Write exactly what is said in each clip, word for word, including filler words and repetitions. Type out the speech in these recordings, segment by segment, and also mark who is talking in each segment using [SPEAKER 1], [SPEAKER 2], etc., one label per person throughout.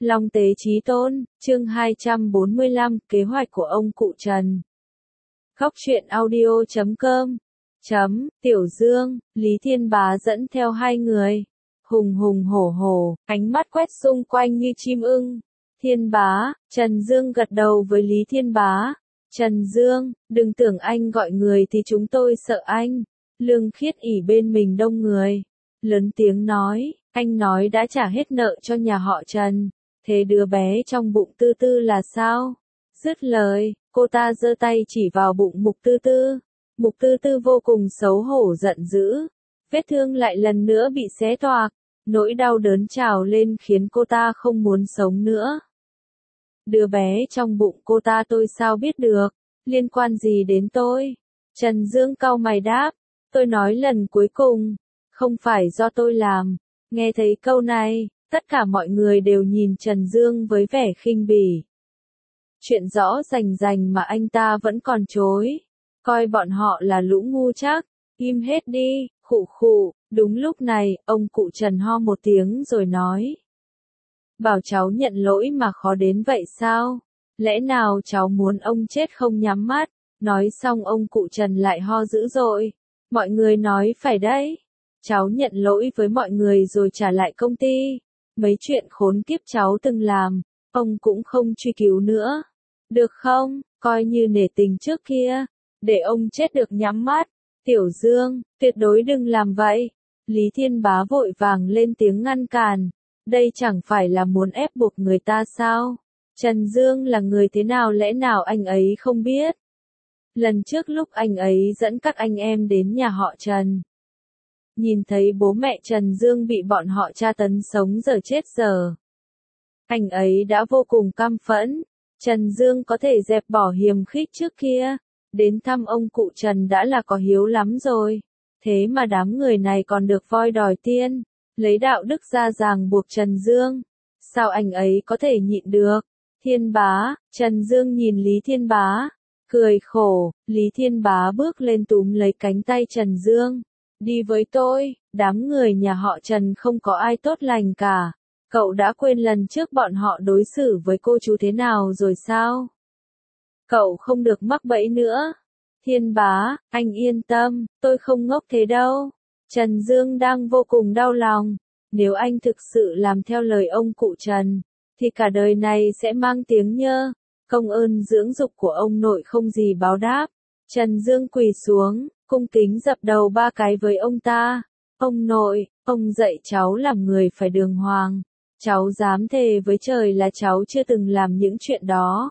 [SPEAKER 1] Long tế chí tôn, chương hai trăm bốn mươi lăm, kế hoạch của ông cụ Trần. Góc truyện audio chấm com chấm, Tiểu Dương, Lý Thiên Bá dẫn theo hai người. Hùng hùng hổ hổ, ánh mắt quét xung quanh như chim ưng. Thiên Bá, Trần Dương gật đầu với Lý Thiên Bá. Trần Dương, đừng tưởng anh gọi người thì chúng tôi sợ anh. Lương Khiết ỉ bên mình đông người. Lớn tiếng nói, anh nói đã trả hết nợ cho nhà họ Trần. Thế đứa bé trong bụng Tư Tư là sao? Dứt lời, cô ta giơ tay chỉ vào bụng Mục Tư Tư. Mục Tư Tư vô cùng xấu hổ giận dữ. Vết thương lại lần nữa bị xé toạc. Nỗi đau đớn trào lên khiến cô ta không muốn sống nữa. Đứa bé trong bụng cô ta tôi sao biết được? Liên quan gì đến tôi? Trần Dương cau mày đáp. Tôi nói lần cuối cùng. Không phải do tôi làm. Nghe thấy câu này, tất cả mọi người đều nhìn Trần Dương với vẻ khinh bỉ. Chuyện rõ rành rành mà anh ta vẫn còn chối. Coi bọn họ là lũ ngu chắc. Im hết đi, khụ khụ. Đúng lúc này, ông cụ Trần ho một tiếng rồi nói. Bảo cháu nhận lỗi mà khó đến vậy sao? Lẽ nào cháu muốn ông chết không nhắm mắt? Nói xong ông cụ Trần lại ho dữ dội. Mọi người nói phải đấy. Cháu nhận lỗi với mọi người rồi trả lại công ty. Mấy chuyện khốn kiếp cháu từng làm, ông cũng không truy cứu nữa. Được không, coi như nể tình trước kia. Để ông chết được nhắm mắt. Tiểu Dương, tuyệt đối đừng làm vậy. Lý Thiên Bá vội vàng lên tiếng ngăn cản. Đây chẳng phải là muốn ép buộc người ta sao? Trần Dương là người thế nào lẽ nào anh ấy không biết? Lần trước lúc anh ấy dẫn các anh em đến nhà họ Trần. Nhìn thấy bố mẹ Trần Dương bị bọn họ tra tấn sống giờ chết giờ. Anh ấy đã vô cùng căm phẫn. Trần Dương có thể dẹp bỏ hiềm khích trước kia. Đến thăm ông cụ Trần đã là có hiếu lắm rồi. Thế mà đám người này còn được voi đòi tiên. Lấy đạo đức ra ràng buộc Trần Dương. Sao anh ấy có thể nhịn được? Thiên Bá, Trần Dương nhìn Lý Thiên Bá. Cười khổ, Lý Thiên Bá bước lên túm lấy cánh tay Trần Dương. Đi với tôi, đám người nhà họ Trần không có ai tốt lành cả. Cậu đã quên lần trước bọn họ đối xử với cô chú thế nào rồi sao? Cậu không được mắc bẫy nữa. Thiên Bá, anh yên tâm, tôi không ngốc thế đâu. Trần Dương đang vô cùng đau lòng. Nếu anh thực sự làm theo lời ông cụ Trần, thì cả đời này sẽ mang tiếng nhơ. Công ơn dưỡng dục của ông nội không gì báo đáp. Trần Dương quỳ xuống, cung kính dập đầu ba cái với ông ta. Ông nội, ông dạy cháu làm người phải đường hoàng. Cháu dám thề với trời là cháu chưa từng làm những chuyện đó.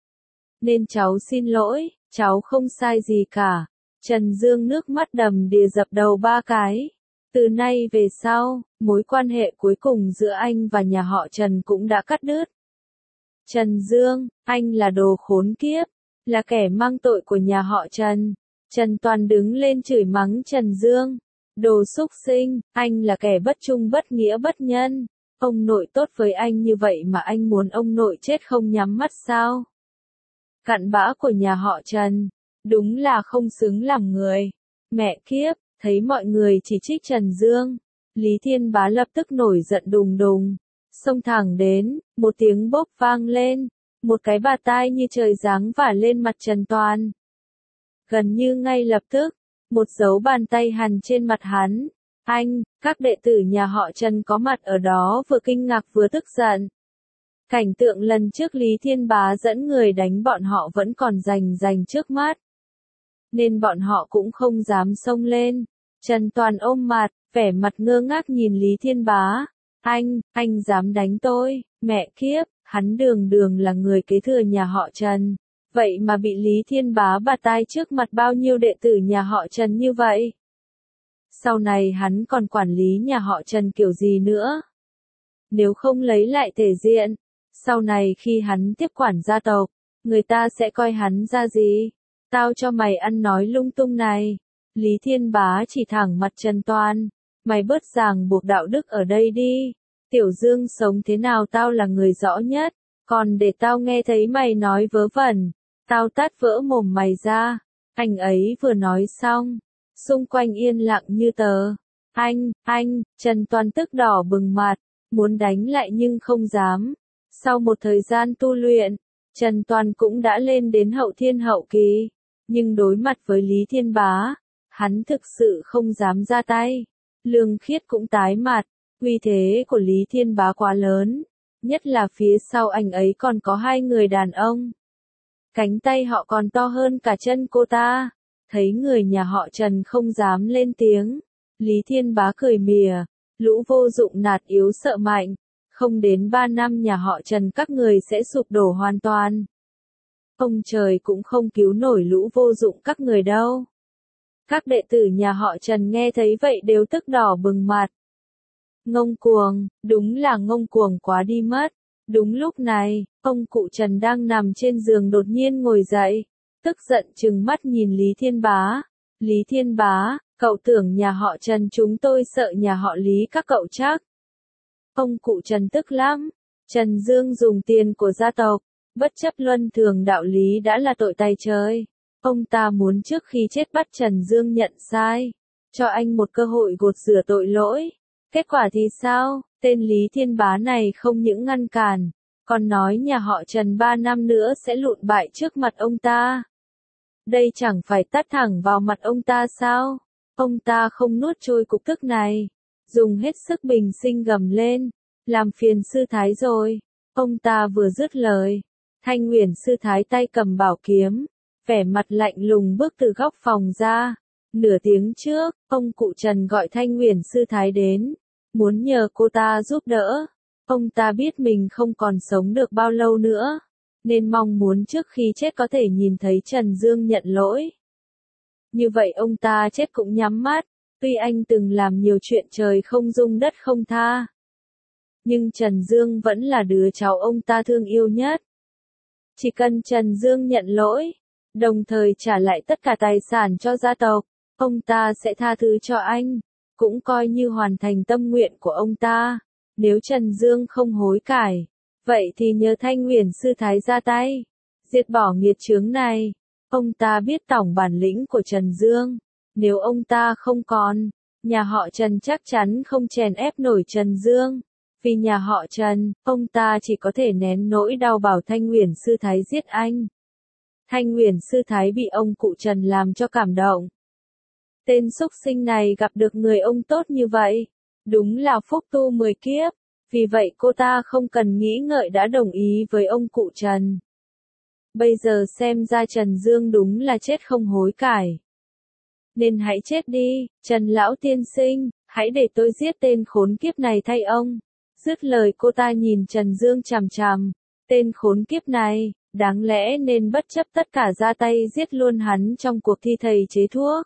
[SPEAKER 1] Nên cháu xin lỗi, cháu không sai gì cả. Trần Dương nước mắt đầm đìa dập đầu ba cái. Từ nay về sau, mối quan hệ cuối cùng giữa anh và nhà họ Trần cũng đã cắt đứt. Trần Dương, anh là đồ khốn kiếp, là kẻ mang tội của nhà họ Trần. Trần Toàn đứng lên chửi mắng Trần Dương. Đồ xúc sinh, anh là kẻ bất trung bất nghĩa bất nhân. Ông nội tốt với anh như vậy mà anh muốn ông nội chết không nhắm mắt sao? Cặn bã của nhà họ Trần, đúng là không xứng làm người. Mẹ kiếp, thấy mọi người chỉ trích Trần Dương. Lý Thiên Bá lập tức nổi giận đùng đùng. Xông thẳng đến, một tiếng bốp vang lên. Một cái bạt tai như trời giáng vả lên mặt Trần Toàn. Gần như ngay lập tức, một dấu bàn tay hằn trên mặt hắn. Anh, các đệ tử nhà họ Trần có mặt ở đó vừa kinh ngạc vừa tức giận. Cảnh tượng lần trước Lý Thiên Bá dẫn người đánh bọn họ vẫn còn rành rành trước mắt. Nên bọn họ cũng không dám xông lên. Trần Toàn ôm mặt, vẻ mặt ngơ ngác nhìn Lý Thiên Bá. Anh, anh dám đánh tôi, mẹ kiếp, hắn đường đường là người kế thừa nhà họ Trần. Vậy mà bị Lý Thiên Bá bạt tai trước mặt bao nhiêu đệ tử nhà họ Trần như vậy? Sau này hắn còn quản lý nhà họ Trần kiểu gì nữa? Nếu không lấy lại thể diện, sau này khi hắn tiếp quản gia tộc, người ta sẽ coi hắn ra gì? Tao cho mày ăn nói lung tung này. Lý Thiên Bá chỉ thẳng mặt Trần Toàn. Mày bớt ràng buộc đạo đức ở đây đi. Tiểu Dương sống thế nào tao là người rõ nhất. Còn để tao nghe thấy mày nói vớ vẩn, tao tát vỡ mồm mày ra. Anh ấy vừa nói xong, xung quanh yên lặng như tờ. Anh, anh, Trần Toàn tức đỏ bừng mặt, muốn đánh lại nhưng không dám. Sau một thời gian tu luyện, Trần Toàn cũng đã lên đến hậu thiên hậu kỳ, nhưng đối mặt với Lý Thiên Bá, hắn thực sự không dám ra tay. Lương Khiết cũng tái mặt, uy thế của Lý Thiên Bá quá lớn, nhất là phía sau anh ấy còn có hai người đàn ông. Cánh tay họ còn to hơn cả chân cô ta. Thấy người nhà họ Trần không dám lên tiếng, Lý Thiên Bá cười mỉa, lũ vô dụng nạt yếu sợ mạnh, không đến ba năm nhà họ Trần các người sẽ sụp đổ hoàn toàn. Ông trời cũng không cứu nổi lũ vô dụng các người đâu. Các đệ tử nhà họ Trần nghe thấy vậy đều tức đỏ bừng mặt. Ngông cuồng, đúng là ngông cuồng quá đi mất. Đúng lúc này, ông cụ Trần đang nằm trên giường đột nhiên ngồi dậy, tức giận trừng mắt nhìn Lý Thiên Bá. Lý Thiên Bá, cậu tưởng nhà họ Trần chúng tôi sợ nhà họ Lý các cậu chắc. Ông cụ Trần tức lắm. Trần Dương dùng tiền của gia tộc, bất chấp luân thường đạo lý đã là tội tày trời. Ông ta muốn trước khi chết bắt Trần Dương nhận sai, cho anh một cơ hội gột rửa tội lỗi. Kết quả thì sao? Tên Lý Thiên Bá này không những ngăn cản, còn nói nhà họ Trần ba năm nữa sẽ lụn bại trước mặt ông ta. Đây chẳng phải tát thẳng vào mặt ông ta sao? Ông ta không nuốt trôi cục tức này, dùng hết sức bình sinh gầm lên, làm phiền sư thái rồi. Ông ta vừa dứt lời, Thanh Uyển sư thái tay cầm bảo kiếm, vẻ mặt lạnh lùng bước từ góc phòng ra. Nửa tiếng trước, ông cụ Trần gọi Thanh Uyển sư thái đến, muốn nhờ cô ta giúp đỡ. Ông ta biết mình không còn sống được bao lâu nữa, nên mong muốn trước khi chết có thể nhìn thấy Trần Dương nhận lỗi. Như vậy ông ta chết cũng nhắm mắt, tuy anh từng làm nhiều chuyện trời không dung đất không tha. Nhưng Trần Dương vẫn là đứa cháu ông ta thương yêu nhất. Chỉ cần Trần Dương nhận lỗi, đồng thời trả lại tất cả tài sản cho gia tộc, ông ta sẽ tha thứ cho anh, cũng coi như hoàn thành tâm nguyện của ông ta. Nếu Trần Dương không hối cải, vậy thì nhờ Thanh Uyển sư thái ra tay, diệt bỏ nghiệt chướng này. Ông ta biết tổng bản lĩnh của Trần Dương, nếu ông ta không còn, nhà họ Trần chắc chắn không chèn ép nổi Trần Dương. Vì nhà họ Trần, ông ta chỉ có thể nén nỗi đau bảo Thanh Uyển sư thái giết anh. Thanh Uyển sư thái bị ông cụ Trần làm cho cảm động. Tên xúc sinh này gặp được người ông tốt như vậy, đúng là phúc tu mười kiếp, vì vậy cô ta không cần nghĩ ngợi đã đồng ý với ông cụ Trần. Bây giờ xem ra Trần Dương đúng là chết không hối cải. Nên hãy chết đi, Trần lão tiên sinh, hãy để tôi giết tên khốn kiếp này thay ông. Dứt lời cô ta nhìn Trần Dương chằm chằm, tên khốn kiếp này, đáng lẽ nên bất chấp tất cả ra tay giết luôn hắn trong cuộc thi thầy chế thuốc.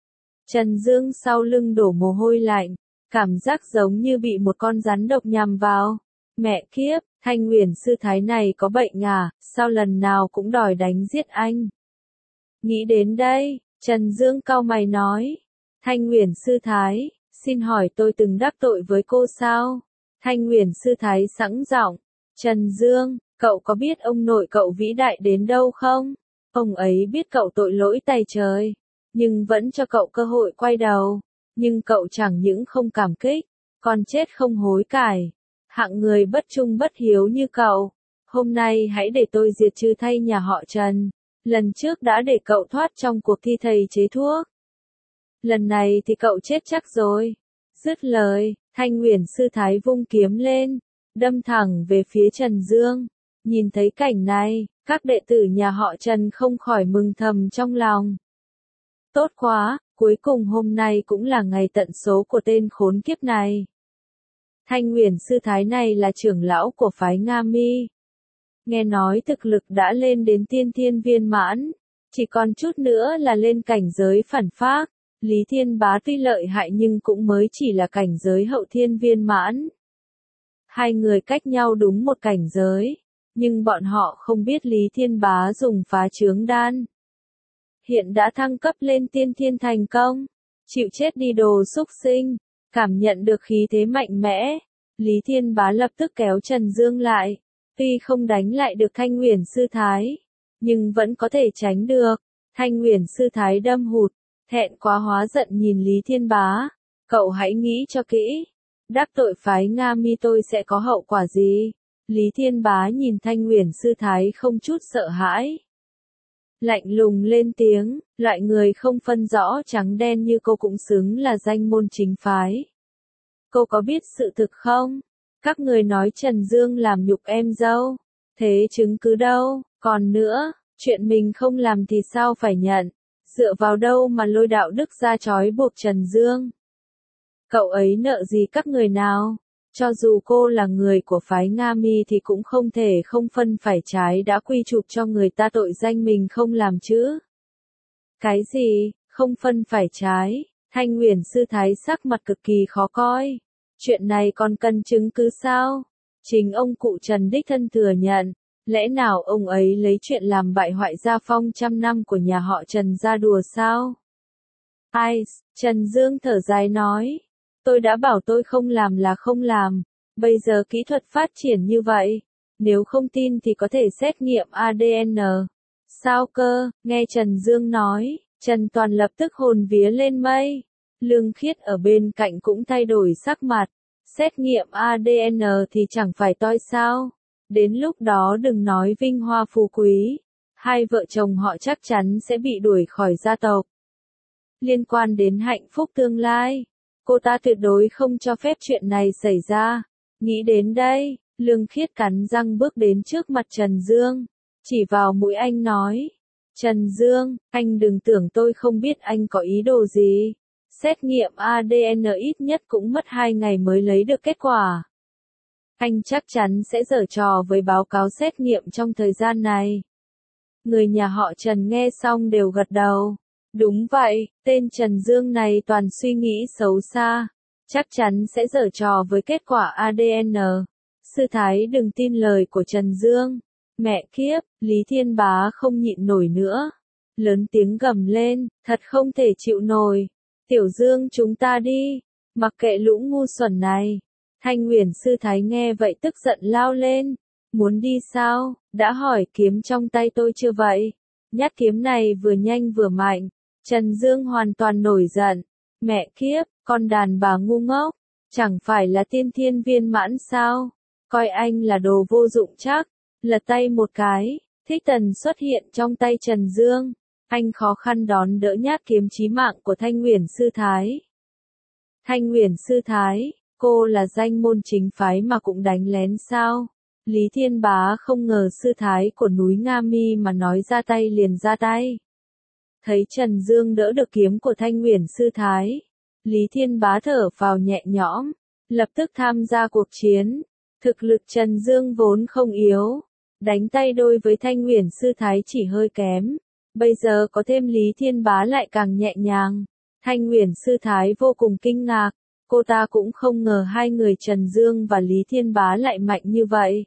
[SPEAKER 1] Trần Dương sau lưng đổ mồ hôi lạnh, cảm giác giống như bị một con rắn độc nhằm vào. Mẹ kiếp, Thanh Uyển sư thái này có bệnh à, sao lần nào cũng đòi đánh giết anh. Nghĩ đến đây, Trần Dương cau mày nói, Thanh Uyển sư thái, xin hỏi tôi từng đắc tội với cô sao? Thanh Uyển sư thái sẵn giọng, Trần Dương, cậu có biết ông nội cậu vĩ đại đến đâu không? Ông ấy biết cậu tội lỗi tày trời, nhưng vẫn cho cậu cơ hội quay đầu. Nhưng cậu chẳng những không cảm kích, còn chết không hối cải. Hạng người bất trung bất hiếu như cậu. Hôm nay hãy để tôi diệt trừ thay nhà họ Trần. Lần trước đã để cậu thoát trong cuộc thi thầy chế thuốc. Lần này thì cậu chết chắc rồi. Dứt lời, Thanh Uyển sư thái vung kiếm lên, đâm thẳng về phía Trần Dương. Nhìn thấy cảnh này, các đệ tử nhà họ Trần không khỏi mừng thầm trong lòng. Tốt quá, cuối cùng hôm nay cũng là ngày tận số của tên khốn kiếp này. Thanh Uyển sư thái này là trưởng lão của phái Nga Mi. Nghe nói thực lực đã lên đến tiên thiên viên mãn, chỉ còn chút nữa là lên cảnh giới phản phác. Lý Thiên Bá tuy lợi hại nhưng cũng mới chỉ là cảnh giới hậu thiên viên mãn. Hai người cách nhau đúng một cảnh giới, nhưng bọn họ không biết Lý Thiên Bá dùng phá chướng đan. Hiện đã thăng cấp lên tiên thiên thành công, chịu chết đi đồ xúc sinh, cảm nhận được khí thế mạnh mẽ. Lý Thiên Bá lập tức kéo Trần Dương lại, tuy không đánh lại được Thanh Uyển sư thái, nhưng vẫn có thể tránh được. Thanh Uyển sư thái đâm hụt, thẹn quá hóa giận nhìn Lý Thiên Bá, cậu hãy nghĩ cho kỹ, đắc tội phái Nga Mi tôi sẽ có hậu quả gì? Lý Thiên Bá nhìn Thanh Uyển sư thái không chút sợ hãi. Lạnh lùng lên tiếng, loại người không phân rõ trắng đen như cô cũng xứng là danh môn chính phái. Cô có biết sự thực không? Các người nói Trần Dương làm nhục em dâu. Thế chứng cứ đâu? Còn nữa, chuyện mình không làm thì sao phải nhận? Dựa vào đâu mà lôi đạo đức ra trói buộc Trần Dương? Cậu ấy nợ gì các người nào? Cho dù cô là người của phái Nga Mi thì cũng không thể không phân phải trái đã quy chụp cho người ta tội danh mình không làm chứ. Cái gì, không phân phải trái? Thanh Uyển sư thái sắc mặt cực kỳ khó coi. Chuyện này còn cần chứng cứ sao? Chính ông cụ Trần đích thân thừa nhận. Lẽ nào ông ấy lấy chuyện làm bại hoại gia phong trăm năm của nhà họ Trần ra đùa sao? Ai, Trần Dương thở dài nói. Tôi đã bảo tôi không làm là không làm. Bây giờ kỹ thuật phát triển như vậy. Nếu không tin thì có thể xét nghiệm a đê en. Sao cơ, nghe Trần Dương nói, Trần Toàn lập tức hồn vía lên mây. Lương Khiết ở bên cạnh cũng thay đổi sắc mặt. Xét nghiệm a đê en thì chẳng phải toi sao. Đến lúc đó đừng nói vinh hoa phú quý. Hai vợ chồng họ chắc chắn sẽ bị đuổi khỏi gia tộc. Liên quan đến hạnh phúc tương lai, cô ta tuyệt đối không cho phép chuyện này xảy ra. Nghĩ đến đây, Lương Khiết cắn răng bước đến trước mặt Trần Dương. Chỉ vào mũi anh nói. Trần Dương, anh đừng tưởng tôi không biết anh có ý đồ gì. Xét nghiệm a đê en ít nhất cũng mất hai ngày mới lấy được kết quả. Anh chắc chắn sẽ giở trò với báo cáo xét nghiệm trong thời gian này. Người nhà họ Trần nghe xong đều gật đầu. Đúng vậy, tên Trần Dương này toàn suy nghĩ xấu xa. Chắc chắn sẽ giở trò với kết quả a đê en. Sư thái đừng tin lời của Trần Dương. Mẹ kiếp, Lý Thiên Bá không nhịn nổi nữa. Lớn tiếng gầm lên, thật không thể chịu nổi. Tiểu Dương chúng ta đi, mặc kệ lũ ngu xuẩn này. Thanh Uyển sư thái nghe vậy tức giận lao lên. Muốn đi sao, đã hỏi kiếm trong tay tôi chưa vậy? Nhát kiếm này vừa nhanh vừa mạnh. Trần Dương hoàn toàn nổi giận. Mẹ kiếp, con đàn bà ngu ngốc, chẳng phải là tiên thiên viên mãn sao? Coi anh là đồ vô dụng chắc. Lật tay một cái, Thích Tần xuất hiện trong tay Trần Dương. Anh khó khăn đón đỡ nhát kiếm chí mạng của Thanh Uyển sư thái. Thanh Uyển sư thái, cô là danh môn chính phái mà cũng đánh lén sao? Lý Thiên Bá không ngờ sư thái của núi Nga Mi mà nói ra tay liền ra tay. Thấy Trần Dương đỡ được kiếm của Thanh Uyển sư thái, Lý Thiên Bá thở phào nhẹ nhõm, lập tức tham gia cuộc chiến. Thực lực Trần Dương vốn không yếu, đánh tay đôi với Thanh Uyển sư thái chỉ hơi kém. Bây giờ có thêm Lý Thiên Bá lại càng nhẹ nhàng. Thanh Uyển sư thái vô cùng kinh ngạc, cô ta cũng không ngờ hai người Trần Dương và Lý Thiên Bá lại mạnh như vậy.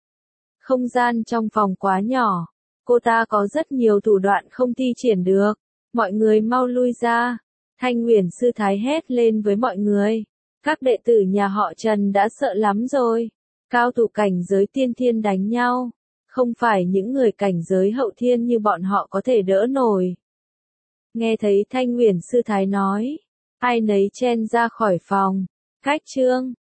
[SPEAKER 1] Không gian trong phòng quá nhỏ, cô ta có rất nhiều thủ đoạn không thi triển được. Mọi người mau lui ra. Thanh Uyển sư thái hét lên với mọi người. Các đệ tử nhà họ Trần đã sợ lắm rồi. Cao thủ cảnh giới tiên thiên đánh nhau. Không phải những người cảnh giới hậu thiên như bọn họ có thể đỡ nổi. Nghe thấy Thanh Uyển sư thái nói, ai nấy chen ra khỏi phòng. Cách chương